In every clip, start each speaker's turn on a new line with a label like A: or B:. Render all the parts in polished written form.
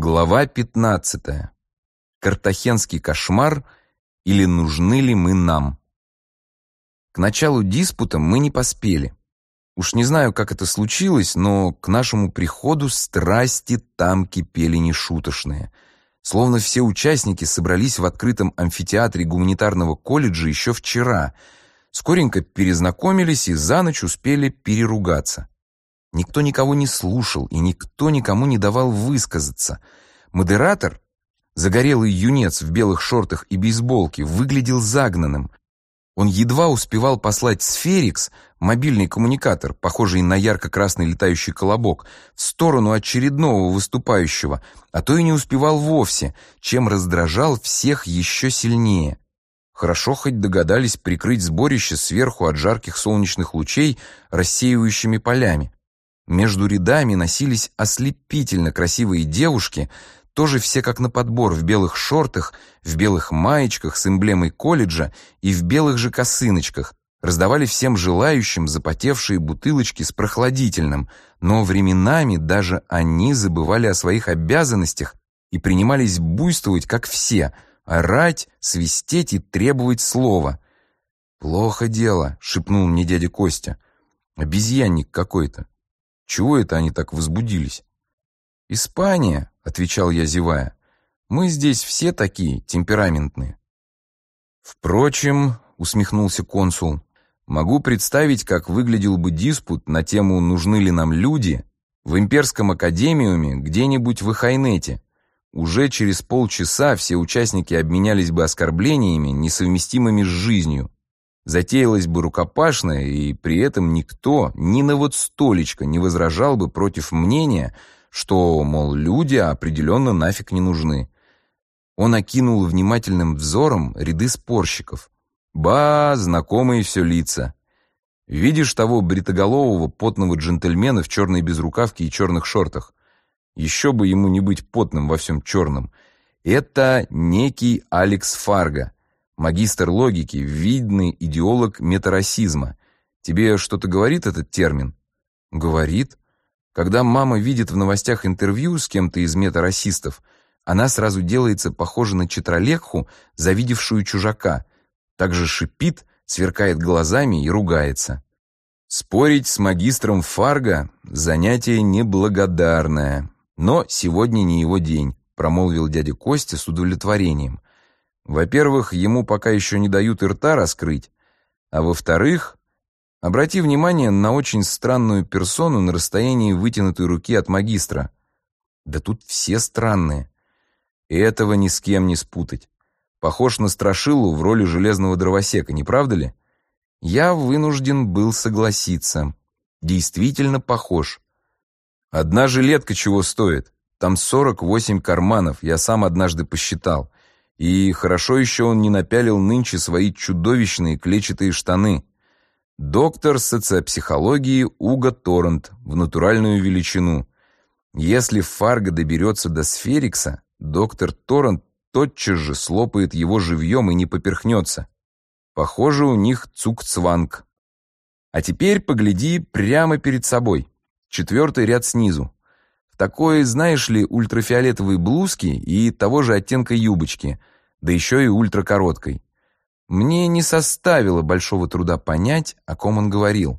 A: Глава 15. Картахенский кошмар или нужны ли мы нам? К началу диспута мы не поспели. Уж не знаю, как это случилось, но к нашему приходу страсти там кипели нешуточные. Словно все участники собрались в открытом амфитеатре гуманитарного колледжа еще вчера. Скоренько перезнакомились и за ночь успели переругаться. Никто никого не слушал, и никто никому не давал высказаться. Модератор, загорелый юнец в белых шортах и бейсболке, выглядел загнанным. Он едва успевал послать сферикс, мобильный коммуникатор, похожий на ярко-красный летающий колобок, в сторону очередного выступающего, а то и не успевал вовсе, чем раздражал всех еще сильнее. Хорошо хоть догадались прикрыть сборище сверху от жарких солнечных лучей рассеивающими полями. Между рядами носились ослепительно красивые девушки, тоже все как на подбор, в белых шортах, в белых маечках с эмблемой колледжа и в белых же косыночках, раздавали всем желающим запотевшие бутылочки с прохладительным, но временами даже они забывали о своих обязанностях и принимались буйствовать, как все, орать, свистеть и требовать слова. «Плохо дело», — шепнул мне дядя Костя. «Обезьянник какой-то. Чего это они так возбудились?» «Испания», — отвечал я, зевая. «Мы здесь все такие темпераментные». «Впрочем», — усмехнулся консул, «могу представить, как выглядел бы диспут на тему «Нужны ли нам люди» в имперском академиуме где-нибудь в Эхайнете. Уже через полчаса все участники обменялись бы оскорблениями, несовместимыми с жизнью. Затеялась бы рукопашная, и при этом никто ни на вот столечко не возражал бы против мнения, что, мол, люди определенно нафиг не нужны. Он окинул внимательным взором ряды спорщиков. Ба, знакомые все лица. Видишь того бритоголового потного джентльмена в черной безрукавке и черных шортах? Еще бы ему не быть потным во всем черном. Это некий Алекс Фарго, магистр логики, видный идеолог метарасизма. Тебе что-то говорит этот термин? Говорит. Когда мама видит в новостях интервью с кем-то из метарасистов, она сразу делается похожа на читралекху, завидевшую чужака. Также шипит, сверкает глазами и ругается. Спорить с магистром Фарго — занятие неблагодарное. Но сегодня не его день, промолвил дядя Костя с удовлетворением. Во-первых, ему пока еще не дают и рта раскрыть, а во-вторых, обрати внимание на очень странную персону на расстоянии вытянутой руки от магистра. Да тут все странные. И этого ни с кем не спутать. Похож на Страшилу в роли железного дровосека, не правда ли? Я вынужден был согласиться. Действительно похож. Одна жилетка чего стоит? Там 48 карманов, я сам однажды посчитал. И хорошо еще он не напялил нынче свои чудовищные клетчатые штаны. Доктор социопсихологии Уго Торрент в натуральную величину. Если Фарго доберется до сферикса, доктор Торрент тотчас же слопает его живьем и не поперхнется. Похоже, у них цугцванг. А теперь погляди прямо перед собой. 4-й ряд снизу. В такой, знаешь ли, ультрафиолетовой блузке и того же оттенка юбочки, да еще и ультракороткой. Мне не составило большого труда понять, о ком он говорил.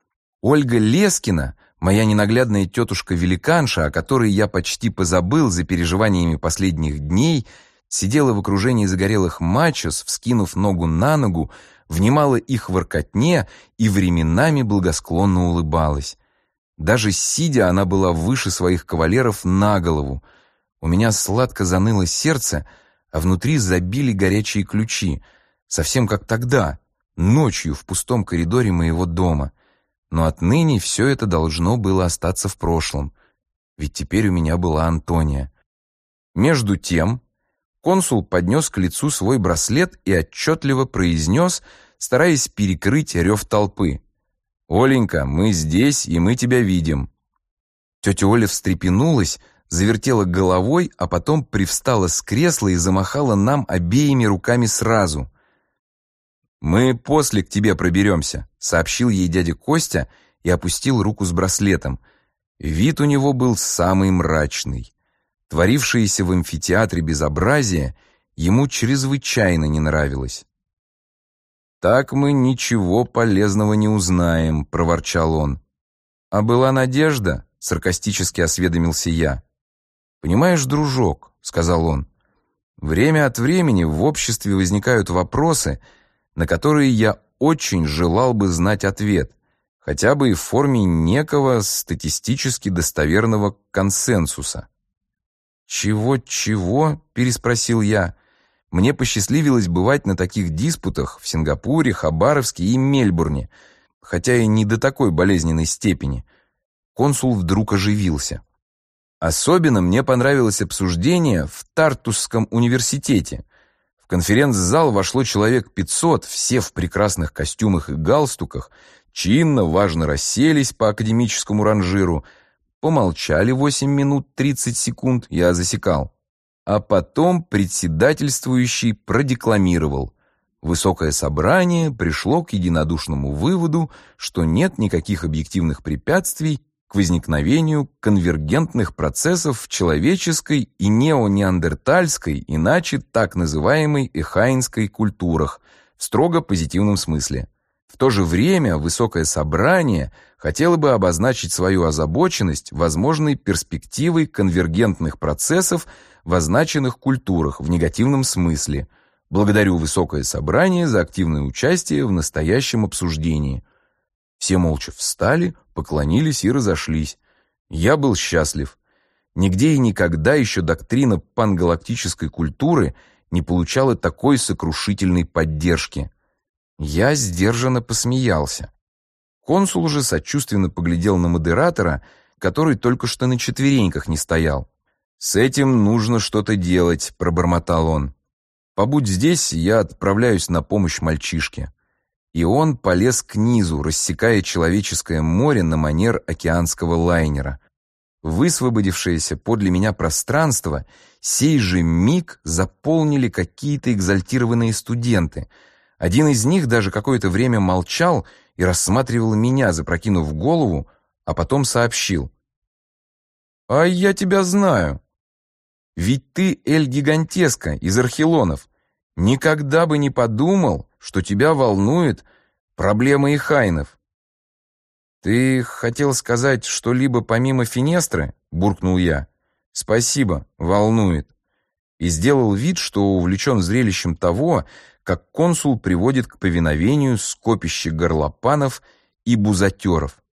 A: Ольга Лескина, моя ненаглядная тетушка-великанша, о которой я почти позабыл за переживаниями последних дней, сидела в окружении загорелых мачос, вскинув ногу на ногу, внимала их воркотне и временами благосклонно улыбалась. Даже сидя, она была выше своих кавалеров на голову. У меня сладко заныло сердце, а внутри забили горячие ключи, совсем как тогда, ночью в пустом коридоре моего дома. Но отныне все это должно было остаться в прошлом, ведь теперь у меня была Антония. Между тем консул поднес к лицу свой браслет и отчетливо произнес, стараясь перекрыть рев толпы: «Оленька, мы здесь, и мы тебя видим». Тетя Оля встрепенулась, завертела головой, а потом привстала с кресла и замахала нам обеими руками сразу. «Мы после к тебе проберемся», — сообщил ей дядя Костя и опустил руку с браслетом. Вид у него был самый мрачный. Творившееся в амфитеатре безобразие ему чрезвычайно не нравилось. «Так мы ничего полезного не узнаем», — проворчал он. «А была надежда?» — саркастически осведомился я. «Понимаешь, дружок», — сказал он, — «время от времени в обществе возникают вопросы, на которые я очень желал бы знать ответ, хотя бы и в форме некого статистически достоверного консенсуса». «Чего?» — переспросил я. Мне посчастливилось бывать на таких диспутах в Сингапуре, Хабаровске и Мельбурне, хотя и не до такой болезненной степени. Консул вдруг оживился. Особенно мне понравилось обсуждение в Тартусском университете. В конференц-зал вошло человек 500, все в прекрасных костюмах и галстуках, чинно, важно расселись по академическому ранжиру, помолчали 8 минут 30 секунд, я засекал. А потом председательствующий продекламировал. Высокое собрание пришло к единодушному выводу, что нет никаких объективных препятствий к возникновению конвергентных процессов в человеческой и неонеандертальской, иначе так называемой эхайнской культурах, в строго позитивном смысле. В то же время высокое собрание хотело бы обозначить свою озабоченность возможной перспективой конвергентных процессов в означенных культурах в негативном смысле. Благодарю высокое собрание за активное участие в настоящем обсуждении. Все молча встали, поклонились и разошлись. Я был счастлив. Нигде и никогда еще доктрина пангалактической культуры не получала такой сокрушительной поддержки. Я сдержанно посмеялся. Консул же сочувственно поглядел на модератора, который только что на четвереньках не стоял. «С этим нужно что-то делать», — пробормотал он. «Побудь здесь, я отправляюсь на помощь мальчишке». И он полез к низу, рассекая человеческое море на манер океанского лайнера. Высвободившееся подле меня пространство сей же миг заполнили какие-то экзальтированные студенты. Один из них даже какое-то время молчал и рассматривал меня, запрокинув голову, а потом сообщил. «А я тебя знаю. Ведь ты Эль Гигантеска из Архилонов. Никогда бы не подумал, что тебя волнует проблема эхайнов». «Ты хотел сказать что-либо помимо Финестры?» — буркнул я. «Спасибо, волнует». И сделал вид, что увлечен зрелищем того, как консул приводит к повиновению скопище горлопанов и бузатеров.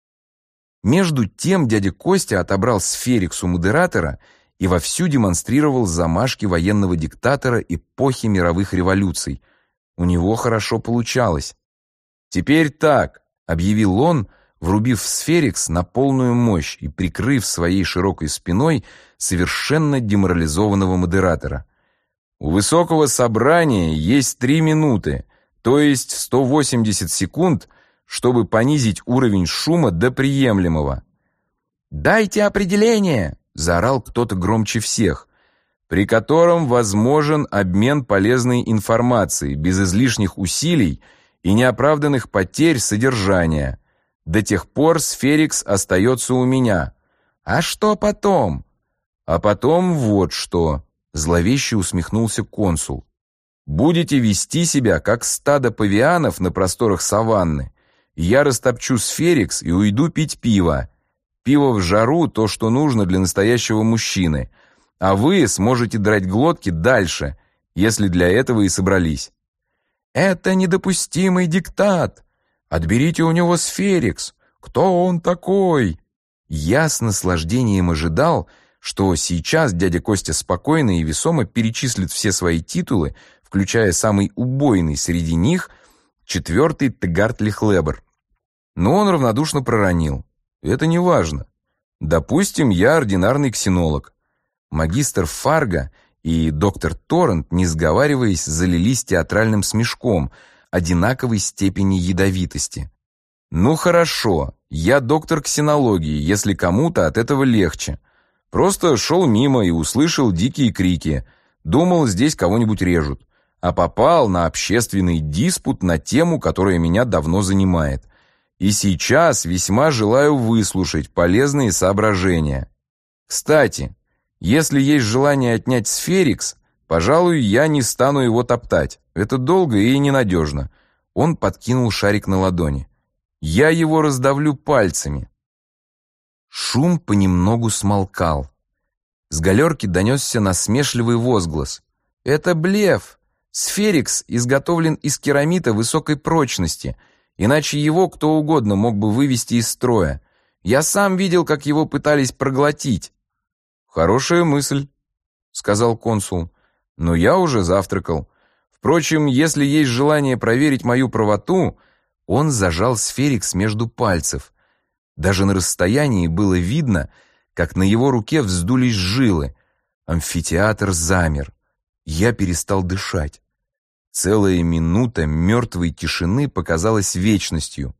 A: Между тем дядя Костя отобрал сферикс у модератора и вовсю демонстрировал замашки военного диктатора эпохи мировых революций. У него хорошо получалось. «Теперь так», — объявил он, врубив сферикс на полную мощь и прикрыв своей широкой спиной совершенно деморализованного модератора. «У высокого собрания есть 3 минуты, то есть 180 секунд, чтобы понизить уровень шума до приемлемого». «Дайте определение!» — заорал кто-то громче всех. «При котором возможен обмен полезной информацией без излишних усилий и неоправданных потерь содержания. До тех пор сферикс остается у меня». «А что потом?» «А потом вот что», — зловеще усмехнулся консул. «Будете вести себя, как стадо павианов на просторах саванны. Я растопчу сферикс и уйду пить пиво. Пиво в жару — то, что нужно для настоящего мужчины. А вы сможете драть глотки дальше, если для этого и собрались». «Это недопустимый диктат! Отберите у него сферикс! Кто он такой?» Я с наслаждением ожидал, что сейчас дядя Костя спокойно и весомо перечислит все свои титулы, включая самый убойный среди них, 4-й Тегарт-Лихлебер. Но он равнодушно проронил. «Это не важно. Допустим, я ординарный ксенолог». Магистр Фарго и доктор Торрент, не сговариваясь, залились театральным смешком одинаковой степени ядовитости. «Ну хорошо, я доктор ксенологии, если кому-то от этого легче. Просто шел мимо и услышал дикие крики. Думал, здесь кого-нибудь режут. А попал на общественный диспут на тему, которая меня давно занимает. И сейчас весьма желаю выслушать полезные соображения. Кстати, Если есть желание отнять сферикс, пожалуй, я не стану его топтать. Это долго и ненадежно». Он подкинул шарик на ладони. «Я его раздавлю пальцами». Шум понемногу смолкал. С галерки донесся насмешливый возглас. «Это блеф! Сферикс изготовлен из керамита высокой прочности, иначе его кто угодно мог бы вывести из строя. Я сам видел, как его пытались проглотить». «Хорошая мысль», — сказал консул, — «но я уже завтракал. Впрочем, если есть желание проверить мою правоту...» Он зажал сферикс между пальцев. Даже на расстоянии было видно, как на его руке вздулись жилы. Амфитеатр замер. Я перестал дышать. Целая минута мертвой тишины показалась вечностью.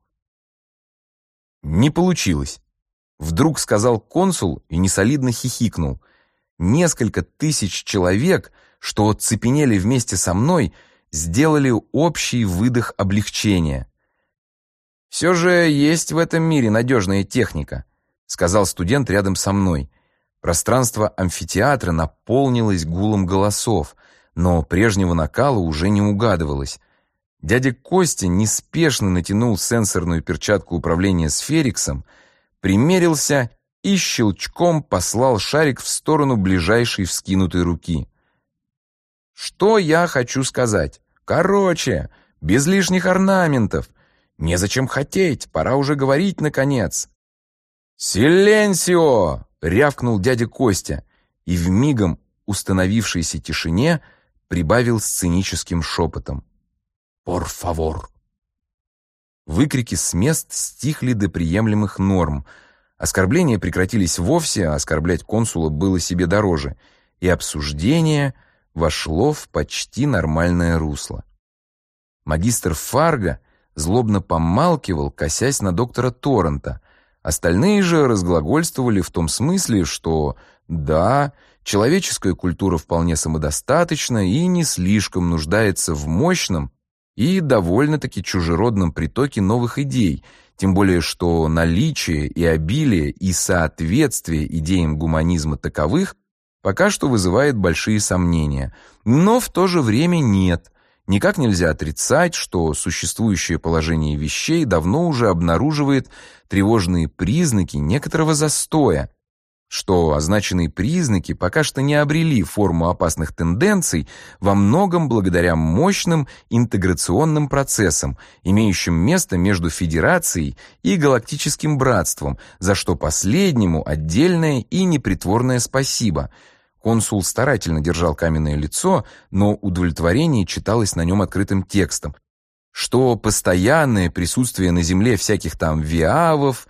A: «Не получилось», — вдруг сказал консул и несолидно хихикнул. Несколько тысяч человек, что оцепенели вместе со мной, сделали общий выдох облегчения. «Все же есть в этом мире надежная техника», — сказал студент рядом со мной. Пространство амфитеатра наполнилось гулом голосов, но прежнего накала уже не угадывалось. Дядя Костя неспешно натянул сенсорную перчатку управления сфериксом, примерился и щелчком послал шарик в сторону ближайшей вскинутой руки. «Что я хочу сказать? Короче, без лишних орнаментов. Незачем хотеть, пора уже говорить, наконец». «Силенсио!» — рявкнул дядя Костя, и в мигом установившейся тишине прибавил сценическим шепотом. «Пор фавор». Выкрики с мест стихли до приемлемых норм. Оскорбления прекратились вовсе, а оскорблять консула было себе дороже, и обсуждение вошло в почти нормальное русло. Магистр Фарго злобно помалкивал, косясь на доктора Торрента. Остальные же разглагольствовали в том смысле, что да, человеческая культура вполне самодостаточна и не слишком нуждается в мощном и довольно-таки чужеродном притоке новых идей, тем более что наличие и обилие и соответствие идеям гуманизма таковых пока что вызывает большие сомнения. Но в то же время нет. Никак нельзя отрицать, что существующее положение вещей давно уже обнаруживает тревожные признаки некоторого застоя, что означенные признаки пока что не обрели форму опасных тенденций во многом благодаря мощным интеграционным процессам, имеющим место между Федерацией и Галактическим Братством, за что последнему отдельное и непритворное спасибо. Консул старательно держал каменное лицо, но удовлетворение читалось на нем открытым текстом, что постоянное присутствие на Земле всяких там виавов,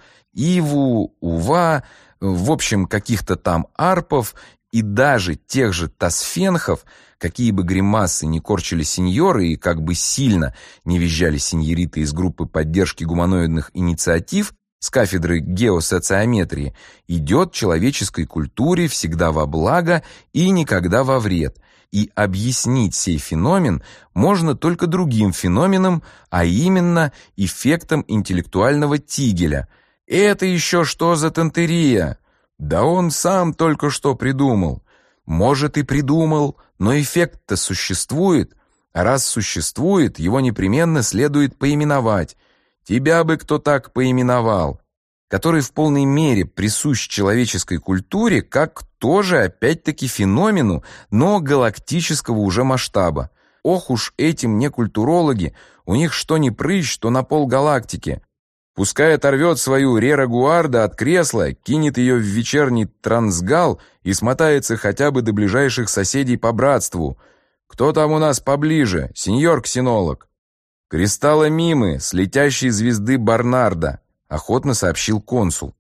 A: иву, ува, в общем, каких-то там арпов и даже тех же тасфенхов, какие бы гримасы ни корчили сеньоры и как бы сильно не визжали сеньориты из группы поддержки гуманоидных инициатив, с кафедры геосоциометрии, идет человеческой культуре всегда во благо и никогда во вред. И объяснить сей феномен можно только другим феноменом, а именно эффектом интеллектуального тигеля. Это еще что за тонтерия? Да он сам только что придумал. Может, и придумал, но эффект-то существует. А раз существует, его непременно следует поименовать. Тебя бы кто так поименовал, который в полной мере присущ человеческой культуре, как тоже опять-таки феномену, но галактического уже масштаба. Ох уж эти мне культурологи, у них что ни прыщ, то на полгалактики. Пускай оторвет свою Рера Гуарда от кресла, кинет ее в вечерний трансгал и смотается хотя бы до ближайших соседей по братству. Кто там у нас поближе, сеньор-ксенолог? «Кристалла Мимы с летящей звезды Барнарда», — охотно сообщил консул.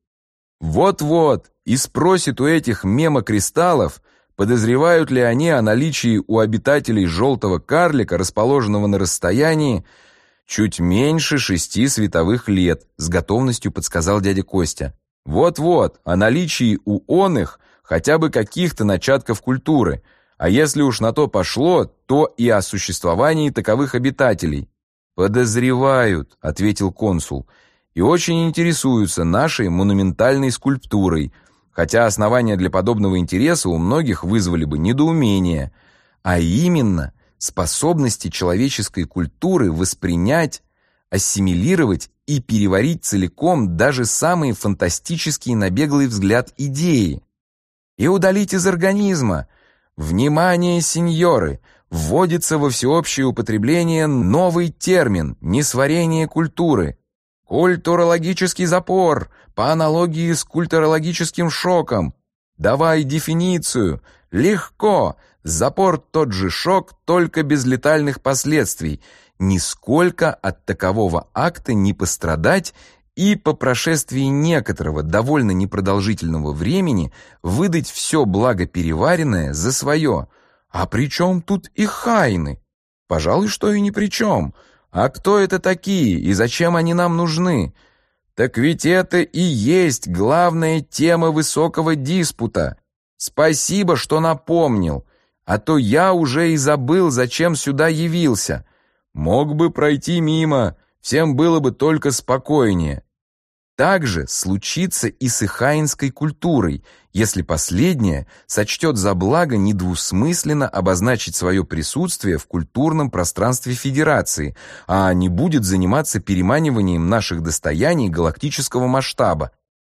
A: «Вот-вот, и спросит у этих мемокристаллов, подозревают ли они о наличии у обитателей желтого карлика, расположенного на расстоянии чуть меньше 6 световых лет», — с готовностью подсказал дядя Костя. «Вот-вот, о наличии у оных хотя бы каких-то начатков культуры, а если уж на то пошло, то и о существовании таковых обитателей». «Подозревают», — ответил консул, — «и очень интересуются нашей монументальной скульптурой. хотя основания для подобного интереса у многих вызвали бы недоумение, а именно способности человеческой культуры воспринять, ассимилировать и переварить целиком даже самые фантастические на беглый взгляд идеи. И удалить из организма. Внимание, сеньоры! Вводится во всеобщее употребление новый термин «несварение культуры». Культурологический запор, по аналогии с культурологическим шоком. Давай дефиницию. Легко. Запор тот же шок, только без летальных последствий. Нисколько от такового акта не пострадать и по прошествии некоторого довольно непродолжительного времени выдать все благо переваренное за свое. А при чем тут и хайны? Пожалуй, что и ни при чем. А кто это такие и зачем они нам нужны? Так ведь это и есть главная тема высокого диспута. Спасибо, что напомнил, а то я уже и забыл, зачем сюда явился. Мог бы пройти мимо, всем было бы только спокойнее. Так же случится и с ихаинской культурой, если последняя сочтет за благо недвусмысленно обозначить свое присутствие в культурном пространстве Федерации, а не будет заниматься переманиванием наших достояний галактического масштаба.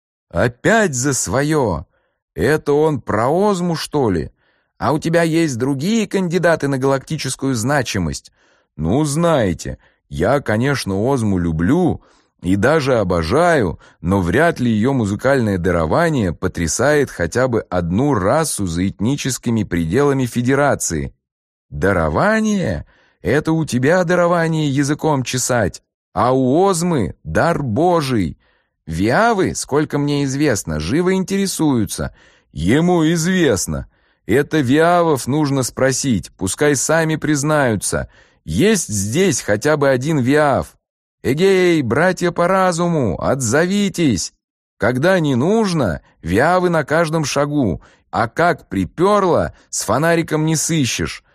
A: Опять за свое! Это он про Озму, что ли? А у тебя есть другие кандидаты на галактическую значимость? Ну, знаете, я, конечно, Озму люблю и даже обожаю, но вряд ли ее музыкальное дарование потрясает хотя бы одну расу за этническими пределами Федерации. Дарование? Это у тебя дарование языком чесать, а у Озмы дар Божий. Виавы, сколько мне известно, живо интересуются. Ему известно. Это виавов нужно спросить, пускай сами признаются. Есть здесь хотя бы один виав. Эгей, братья по разуму, отзовитесь! Когда не нужно, виавы на каждом шагу, а как приперло, с фонариком не сыщешь.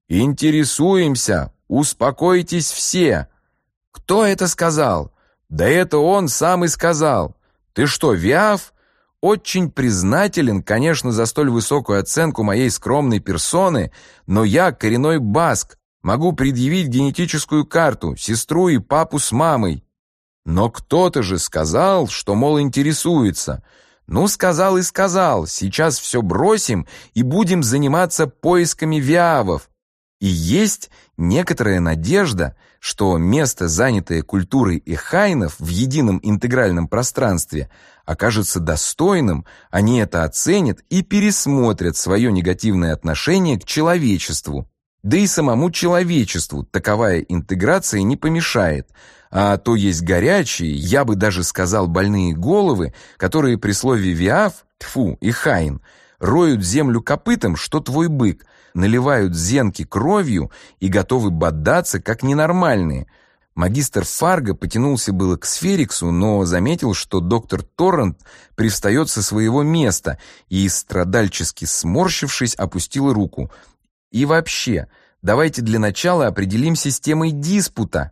A: Интересуемся, успокойтесь все. Кто это сказал? Да это он сам и сказал. Ты что, виав? Очень признателен, конечно, за столь высокую оценку моей скромной персоны, но я коренной баск. Могу предъявить генетическую карту, сестру и папу с мамой. Но кто-то же сказал, что, мол, интересуется. Ну, сказал и сказал, сейчас все бросим и будем заниматься поисками виавов. И есть некоторая надежда, что место, занятое культурой эхайнов в едином интегральном пространстве, окажется достойным, они это оценят и пересмотрят свое негативное отношение к человечеству. Да и самому человечеству таковая интеграция не помешает, а то есть горячие, я бы даже сказал больные головы, которые при слове «виав», тьфу, и «хайн» роют землю копытом, что твой бык, наливают зенки кровью и готовы бодаться, как ненормальные. Магистр Фарго потянулся было к сфериксу, но заметил, что доктор Торрент привстает со своего места и, страдальчески сморщившись, опустил руку. И вообще, давайте для начала определимся с темой диспута.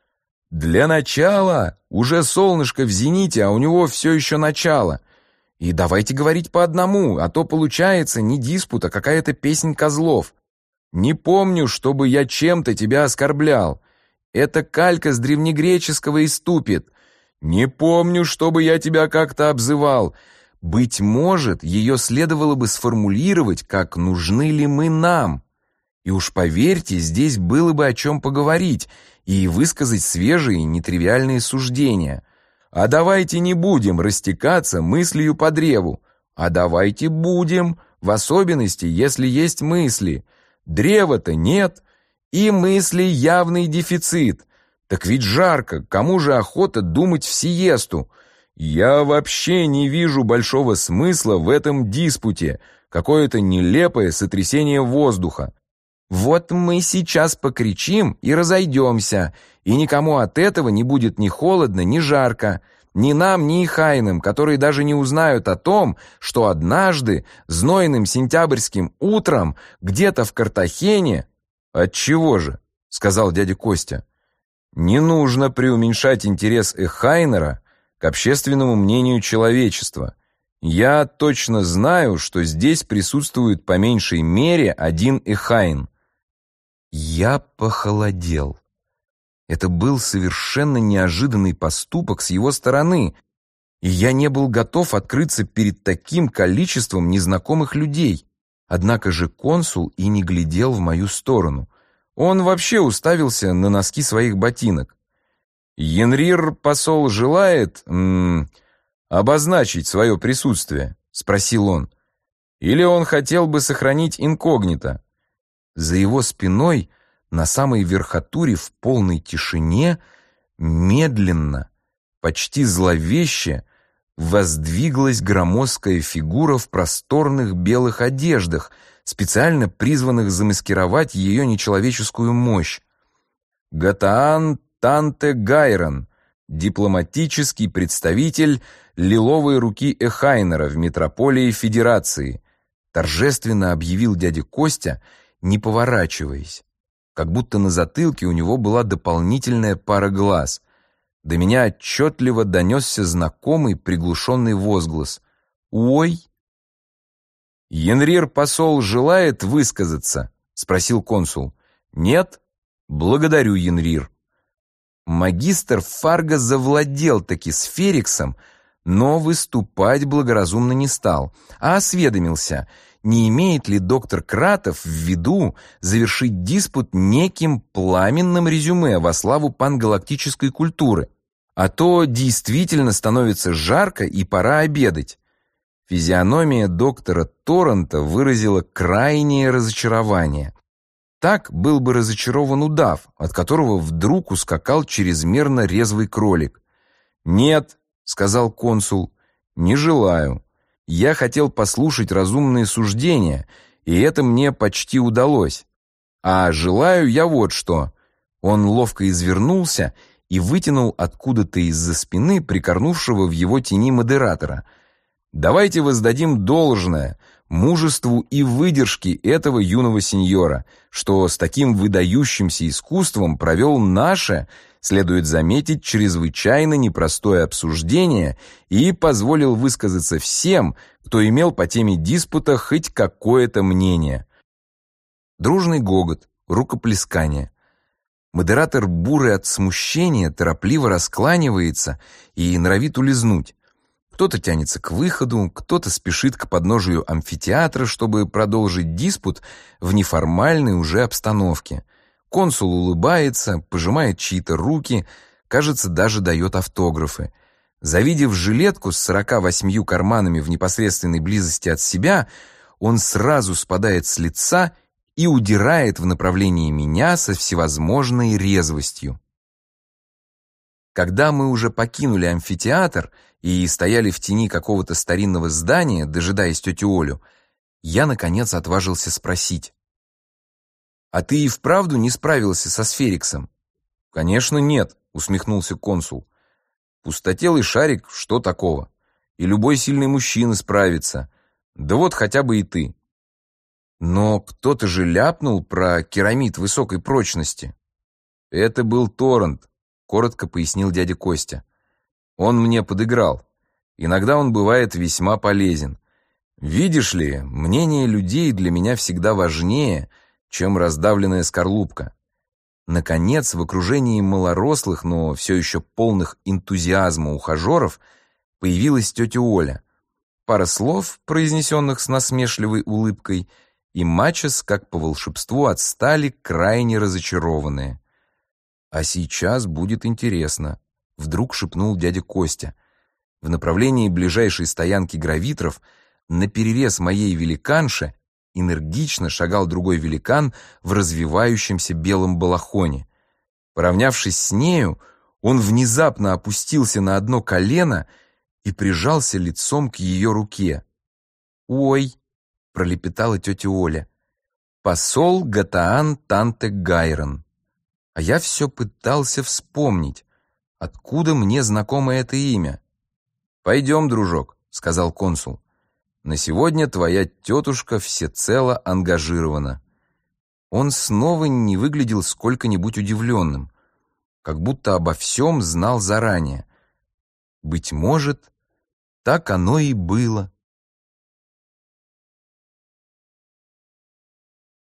A: Для начала? Уже солнышко в зените, а у него все еще начало. И давайте говорить по одному, а то получается не диспут, а какая-то песнь козлов. Не помню, чтобы я чем-то тебя оскорблял. Это калька с древнегреческого иступит. Не помню, чтобы я тебя как-то обзывал. Быть может, ее следовало бы сформулировать, как «нужны ли мы нам?». И уж поверьте, здесь было бы о чем поговорить и высказать свежие, нетривиальные суждения. А давайте не будем растекаться мыслью по древу. А давайте будем, в особенности, если есть мысли. Древа-то нет, и мыслей явный дефицит. Так ведь жарко, кому же охота думать в сиесту? Я вообще не вижу большого смысла в этом диспуте, какое-то нелепое сотрясение воздуха. Вот мы сейчас покричим и разойдемся, и никому от этого не будет ни холодно, ни жарко, ни нам, ни ихайным, которые даже не узнают о том, что однажды, знойным сентябрьским утром, где-то в Картахене... «Отчего же?» — сказал дядя Костя. «Не нужно преуменьшать интерес эхайнера к общественному мнению человечества. Я точно знаю, что здесь присутствует по меньшей мере один Эхайн. Я похолодел. Это был совершенно неожиданный поступок с его стороны, и я не был готов открыться перед таким количеством незнакомых людей. Однако же консул и не глядел в мою сторону. Он вообще уставился на носки своих ботинок. «Янрир посол желает обозначить свое присутствие?» — спросил он. «Или он хотел бы сохранить инкогнито?» За его спиной, на самой верхотуре, в полной тишине, медленно, почти зловеще, воздвиглась громоздкая фигура в просторных белых одеждах, специально призванных замаскировать ее нечеловеческую мощь. Гатаан Танте Гайрон, дипломатический представитель лиловой руки Эхайнера в метрополии Федерации, торжественно объявил дядя Костя, не поворачиваясь, как будто на затылке у него была дополнительная пара глаз. До меня отчетливо донесся знакомый приглушенный возглас. «Ой!» «Янрир посол желает высказаться?» — спросил консул. «Нет? Благодарю, Янрир». Магистр Фарго завладел таки с Фериксом, но выступать благоразумно не стал, а осведомился, не имеет ли доктор Кратов в виду завершить диспут неким пламенным резюме во славу пангалактической культуры. А то действительно становится жарко и пора обедать. Физиономия доктора Торрента выразила крайнее разочарование. Так был бы разочарован удав, от которого вдруг ускакал чрезмерно резвый кролик. «Нет», — сказал консул, — «не желаю. Я хотел послушать разумные суждения, и это мне почти удалось. А желаю я вот что». Он ловко извернулся и вытянул откуда-то из-за спины прикорнувшего в его тени модератора. «Давайте воздадим должное мужеству и выдержке этого юного сеньора, что с таким выдающимся искусством провел наше, следует заметить, чрезвычайно непростое обсуждение и позволил высказаться всем, кто имел по теме диспута хоть какое-то мнение». Дружный гогот, рукоплескание. Модератор, бурый от смущения, торопливо раскланивается и норовит улизнуть. Кто-то тянется к выходу, кто-то спешит к подножию амфитеатра, чтобы продолжить диспут в неформальной уже обстановке. Консул улыбается, пожимает чьи-то руки, кажется, даже дает автографы. Завидев жилетку с 48 карманами в непосредственной близости от себя, он сразу спадает с лица и удирает в направлении меня со всевозможной резвостью. Когда мы уже покинули амфитеатр и стояли в тени какого-то старинного здания, дожидаясь тетю Олю, я, наконец, отважился спросить. «А ты и вправду не справился со Сфериксом?» «Конечно, нет», — усмехнулся консул. «Пустотелый шарик, что такого? И любой сильный мужчина справится. Да вот хотя бы и ты». «Но кто-то же ляпнул про керамид высокой прочности». «Это был Торрент», — коротко пояснил дядя Костя. «Он мне подыграл. Иногда он бывает весьма полезен. Видишь ли, мнение людей для меня всегда важнее, чем раздавленная скорлупка». Наконец, в окружении малорослых, но все еще полных энтузиазма ухажеров, появилась тетя Оля. Пара слов, произнесенных с насмешливой улыбкой, и Мачес, как по волшебству, отстали, крайне разочарованные. «А сейчас будет интересно», — вдруг шепнул дядя Костя. В направлении ближайшей стоянки гравитров, наперерез моей великанше, энергично шагал другой великан в развивающемся белом балахоне. Поравнявшись с нею, он внезапно опустился на одно колено и прижался лицом к ее руке. «Ой!» — пролепетала тетя Оля. «Посол Гатаан Танте Гайрон». А я все пытался вспомнить, откуда мне знакомо это имя. «Пойдем, дружок», — сказал консул. «На сегодня твоя тетушка всецело ангажирована». Он снова не выглядел сколько-нибудь удивленным, как будто обо всем знал заранее. Быть может, так оно и было.